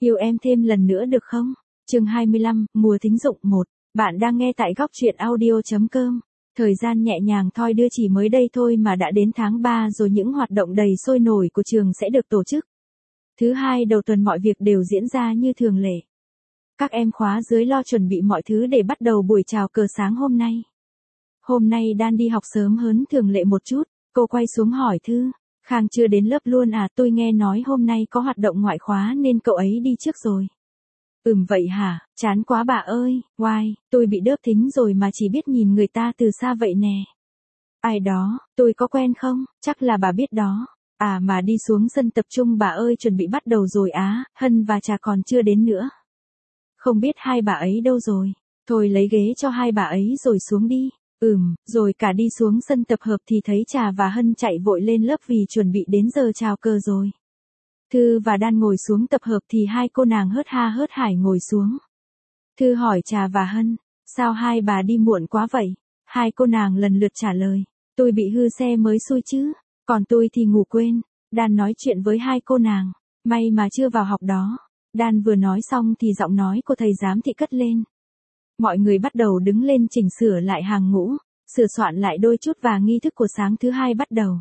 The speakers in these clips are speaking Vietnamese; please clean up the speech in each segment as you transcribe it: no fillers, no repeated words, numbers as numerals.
Yêu em thêm lần nữa được không? Chương 25, mùa thính dụng 1. Bạn đang nghe tại góc truyện audio.com. Thời gian nhẹ nhàng thoi đưa, chỉ mới đây thôi mà đã đến tháng 3 rồi, những hoạt động đầy sôi nổi của trường sẽ được tổ chức. Thứ hai đầu tuần mọi việc đều diễn ra như thường lệ. Các em khóa dưới lo chuẩn bị mọi thứ để bắt đầu buổi chào cờ sáng hôm nay. Hôm nay Dan đi học sớm hơn thường lệ một chút, cô quay xuống hỏi Thư. Khang chưa đến lớp luôn à? Tôi nghe nói hôm nay có hoạt động ngoại khóa nên cậu ấy đi trước rồi. Vậy hả, chán quá bà ơi, tôi bị đớp thính rồi mà chỉ biết nhìn người ta từ xa vậy nè. Ai đó, tôi có quen không? Chắc là bà biết đó. À mà đi xuống sân tập trung bà ơi, chuẩn bị bắt đầu rồi á, Hân và Trà còn chưa đến nữa. Không biết hai bà ấy đâu rồi, thôi lấy ghế cho hai bà ấy rồi xuống đi. Rồi cả đi xuống sân tập hợp thì thấy Trà và Hân chạy vội lên lớp vì chuẩn bị đến giờ chào cờ rồi. Thư và Dan ngồi xuống tập hợp thì hai cô nàng hớt ha hớt hải ngồi xuống. Thư hỏi Trà và Hân, sao hai bà đi muộn quá vậy? Hai cô nàng lần lượt trả lời, tôi bị hư xe mới xui chứ, còn tôi thì ngủ quên. Dan nói chuyện với hai cô nàng, may mà chưa vào học đó. Dan vừa nói xong thì giọng nói của thầy giám thị cất lên. Mọi người bắt đầu đứng lên chỉnh sửa lại hàng ngũ, sửa soạn lại đôi chút và nghi thức của sáng thứ hai bắt đầu.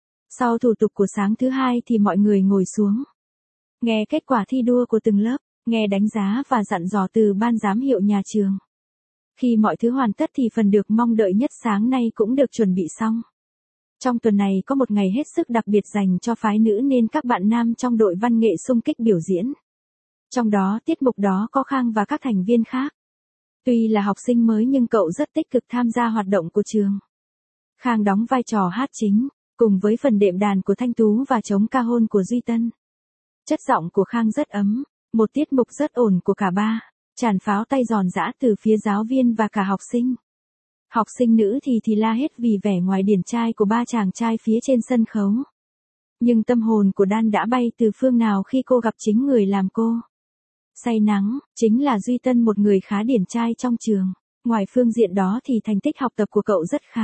Sau thủ tục của sáng thứ hai thì mọi người ngồi xuống. Nghe kết quả thi đua của từng lớp, nghe đánh giá và dặn dò từ ban giám hiệu nhà trường. Khi mọi thứ hoàn tất thì phần được mong đợi nhất sáng nay cũng được chuẩn bị xong. Trong tuần này có một ngày hết sức đặc biệt dành cho phái nữ nên các bạn nam trong đội văn nghệ xung kích biểu diễn. Trong đó tiết mục đó có Khang và các thành viên khác. Tuy là học sinh mới nhưng cậu rất tích cực tham gia hoạt động của trường. Khang đóng vai trò hát chính, cùng với phần đệm đàn của Thanh Tú và trống ca hôn của Duy Tân. Chất giọng của Khang rất ấm, một tiết mục rất ổn của cả ba, tràn pháo tay giòn giã từ phía giáo viên và cả học sinh. Học sinh nữ thì la hết vì vẻ ngoài điển trai của ba chàng trai phía trên sân khấu. Nhưng tâm hồn của Dan đã bay từ phương nào khi cô gặp chính người làm cô say nắng, chính là Duy Tân, một người khá điển trai trong trường. Ngoài phương diện đó thì thành tích học tập của cậu rất khá.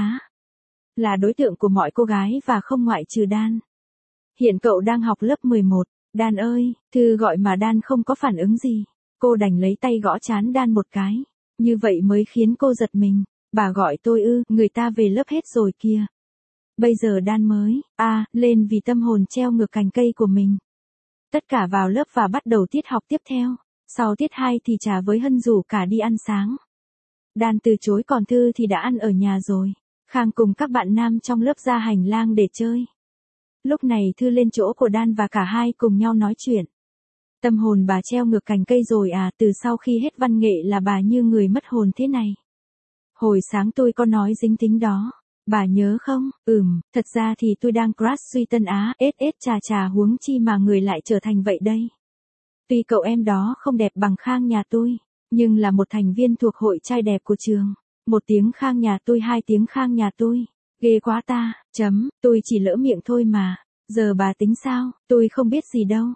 Là đối tượng của mọi cô gái và không ngoại trừ Dan. Hiện cậu đang học lớp 11. Dan ơi, Thư gọi mà Dan không có phản ứng gì. Cô đành lấy tay gõ trán Dan một cái. Như vậy mới khiến cô giật mình. Bà gọi tôi ư? Người ta về lớp hết rồi kìa. Bây giờ Dan mới, lên vì tâm hồn treo ngược cành cây của mình. Tất cả vào lớp và bắt đầu tiết học tiếp theo. Sau tiết 2 thì Trà với Hân rủ cả đi ăn sáng. Dan từ chối, còn Thư thì đã ăn ở nhà rồi. Khang cùng các bạn nam trong lớp ra hành lang để chơi. Lúc này Thư lên chỗ của Dan và cả hai cùng nhau nói chuyện. Tâm hồn bà treo ngược cành cây rồi à? Từ sau khi hết văn nghệ là bà như người mất hồn thế này. Hồi sáng tôi có nói dính tính đó. Bà nhớ không? Thật ra thì tôi đang crush Duy Tân á, chà huống chi mà người lại trở thành vậy đây. Tuy cậu em đó không đẹp bằng Khang nhà tôi, nhưng là một thành viên thuộc hội trai đẹp của trường. Một tiếng Khang nhà tôi, hai tiếng Khang nhà tôi. Ghê quá ta, tôi chỉ lỡ miệng thôi mà. Giờ bà tính sao? Tôi không biết gì đâu.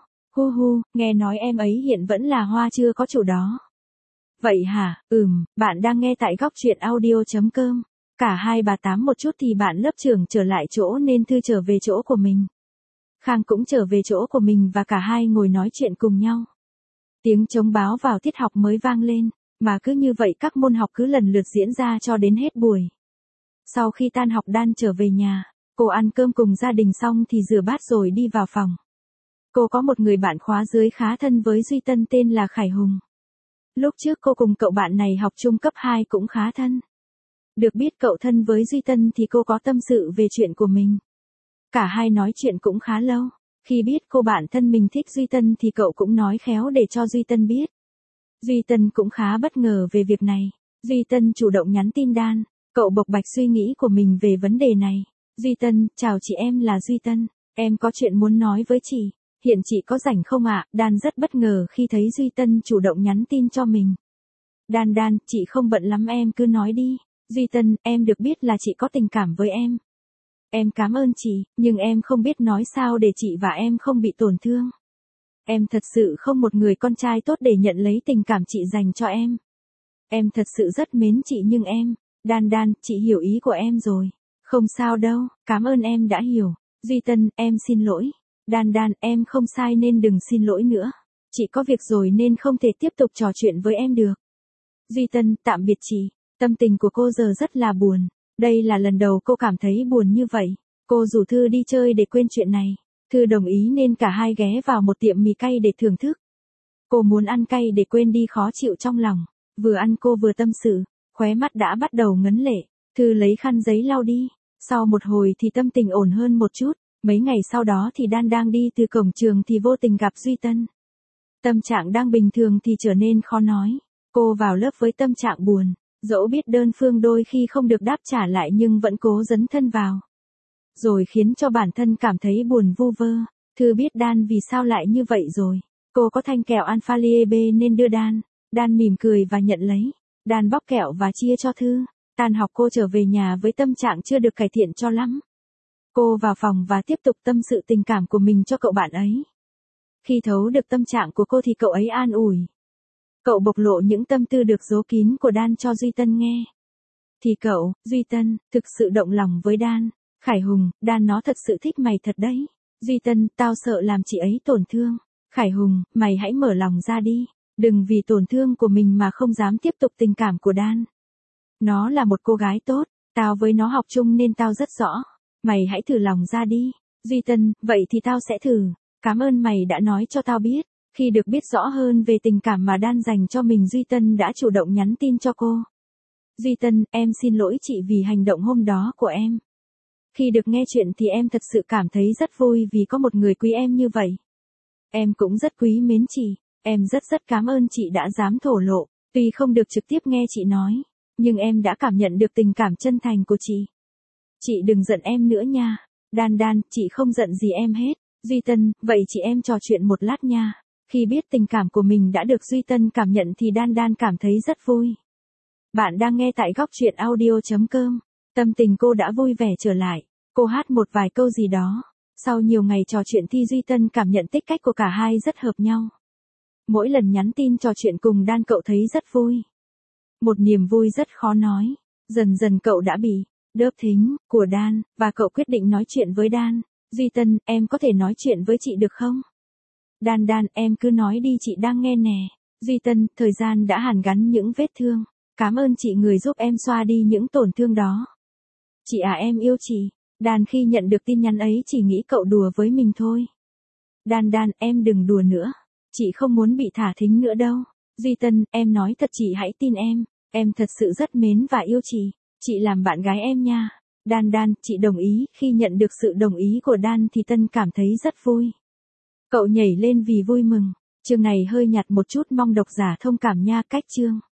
Nghe nói em ấy hiện vẫn là hoa chưa có chủ đó. Vậy hả? Bạn đang nghe tại góc truyện audio.com. Cả hai bà tám một chút thì bạn lớp trưởng trở lại chỗ nên Thư trở về chỗ của mình. Khang cũng trở về chỗ của mình và cả hai ngồi nói chuyện cùng nhau. Tiếng trống báo vào tiết học mới vang lên, mà cứ như vậy các môn học cứ lần lượt diễn ra cho đến hết buổi. Sau khi tan học Dan trở về nhà, cô ăn cơm cùng gia đình xong thì rửa bát rồi đi vào phòng. Cô có một người bạn khóa dưới khá thân với Duy Tân tên là Khải Hùng. Lúc trước cô cùng cậu bạn này học chung cấp 2 cũng khá thân. Được biết cậu thân với Duy Tân thì cô có tâm sự về chuyện của mình. Cả hai nói chuyện cũng khá lâu. Khi biết cô bạn thân mình thích Duy Tân thì cậu cũng nói khéo để cho Duy Tân biết. Duy Tân cũng khá bất ngờ về việc này. Duy Tân chủ động nhắn tin Dan. Cậu bộc bạch suy nghĩ của mình về vấn đề này. Duy Tân, chào chị, em là Duy Tân. Em có chuyện muốn nói với chị. Hiện chị có rảnh không ạ? Dan rất bất ngờ khi thấy Duy Tân chủ động nhắn tin cho mình. Dan, chị không bận lắm, em cứ nói đi. Duy Tân, em được biết là chị có tình cảm với em. Em cảm ơn chị, nhưng em không biết nói sao để chị và em không bị tổn thương. Em thật sự không một người con trai tốt để nhận lấy tình cảm chị dành cho em. Em thật sự rất mến chị nhưng em, Dan, chị hiểu ý của em rồi. Không sao đâu, cảm ơn em đã hiểu. Duy Tân, em xin lỗi. Dan, em không sai nên đừng xin lỗi nữa. Chị có việc rồi nên không thể tiếp tục trò chuyện với em được. Duy Tân, tạm biệt chị. Tâm tình của cô giờ rất là buồn. Đây là lần đầu cô cảm thấy buồn như vậy. Cô rủ Thư đi chơi để quên chuyện này. Thư đồng ý nên cả hai ghé vào một tiệm mì cay để thưởng thức. Cô muốn ăn cay để quên đi khó chịu trong lòng. Vừa ăn cô vừa tâm sự, khóe mắt đã bắt đầu ngấn lệ. Thư lấy khăn giấy lau đi. Sau một hồi thì tâm tình ổn hơn một chút. Mấy ngày sau đó thì Đan đang đi từ cổng trường thì vô tình gặp Duy Tân. Tâm trạng đang bình thường thì trở nên khó nói. Cô vào lớp với tâm trạng buồn, dẫu biết đơn phương đôi khi không được đáp trả lại nhưng vẫn cố dấn thân vào. Rồi khiến cho bản thân cảm thấy buồn vu vơ. Thư biết Đan vì sao lại như vậy rồi. Cô có thanh kẹo Alpha Liebe nên đưa Đan. Đan mỉm cười và nhận lấy. Đan bóc kẹo và chia cho Thư. Tan học cô trở về nhà với tâm trạng chưa được cải thiện cho lắm. Cô vào phòng và tiếp tục tâm sự tình cảm của mình cho cậu bạn ấy. Khi thấu được tâm trạng của cô thì cậu ấy an ủi. Cậu bộc lộ những tâm tư được giấu kín của Đan cho Duy Tân nghe. Thì cậu, Duy Tân, thực sự động lòng với Đan. Khải Hùng, Đan nó thật sự thích mày thật đấy. Duy Tân, tao sợ làm chị ấy tổn thương. Khải Hùng, mày hãy mở lòng ra đi. Đừng vì tổn thương của mình mà không dám tiếp tục tình cảm của Đan. Nó là một cô gái tốt, tao với nó học chung nên tao rất rõ. Mày hãy thử lòng ra đi. Duy Tân, vậy thì tao sẽ thử. Cảm ơn mày đã nói cho tao biết. Khi được biết rõ hơn về tình cảm mà Đan dành cho mình, Duy Tân đã chủ động nhắn tin cho cô. Duy Tân, em xin lỗi chị vì hành động hôm đó của em. Khi được nghe chuyện thì em thật sự cảm thấy rất vui vì có một người quý em như vậy. Em cũng rất quý mến chị. Em rất cảm ơn chị đã dám thổ lộ. Tuy không được trực tiếp nghe chị nói, nhưng em đã cảm nhận được tình cảm chân thành của chị. Chị đừng giận em nữa nha. Đan, chị không giận gì em hết. Duy Tân, vậy chị em trò chuyện một lát nha. Khi biết tình cảm của mình đã được Duy Tân cảm nhận thì Đan cảm thấy rất vui. Bạn đang nghe tại góc truyện audio.com. Tâm tình cô đã vui vẻ trở lại. Cô hát một vài câu gì đó. Sau nhiều ngày trò chuyện thì Duy Tân cảm nhận tích cách của cả hai rất hợp nhau. Mỗi lần nhắn tin trò chuyện cùng Đan cậu thấy rất vui. Một niềm vui rất khó nói. Dần dần cậu đã bị đớp thính của Đan, và cậu quyết định nói chuyện với Đan. Duy Tân, em có thể nói chuyện với chị được không? Đan, em cứ nói đi, chị đang nghe nè. Duy Tân, thời gian đã hàn gắn những vết thương. Cảm ơn chị người giúp em xoa đi những tổn thương đó. Chị à, em yêu chị. Đan khi nhận được tin nhắn ấy chỉ nghĩ cậu đùa với mình thôi. Đan, em đừng đùa nữa. Chị không muốn bị thả thính nữa đâu. Duy Tân, em nói thật, chị hãy tin em. Em thật sự rất mến và yêu chị. Chị làm bạn gái em nha. Đan, chị đồng ý. Khi nhận được sự đồng ý của Đan thì Tân cảm thấy rất vui. Cậu nhảy lên vì vui mừng. Chương này hơi nhạt một chút, mong độc giả thông cảm nha. Cách chương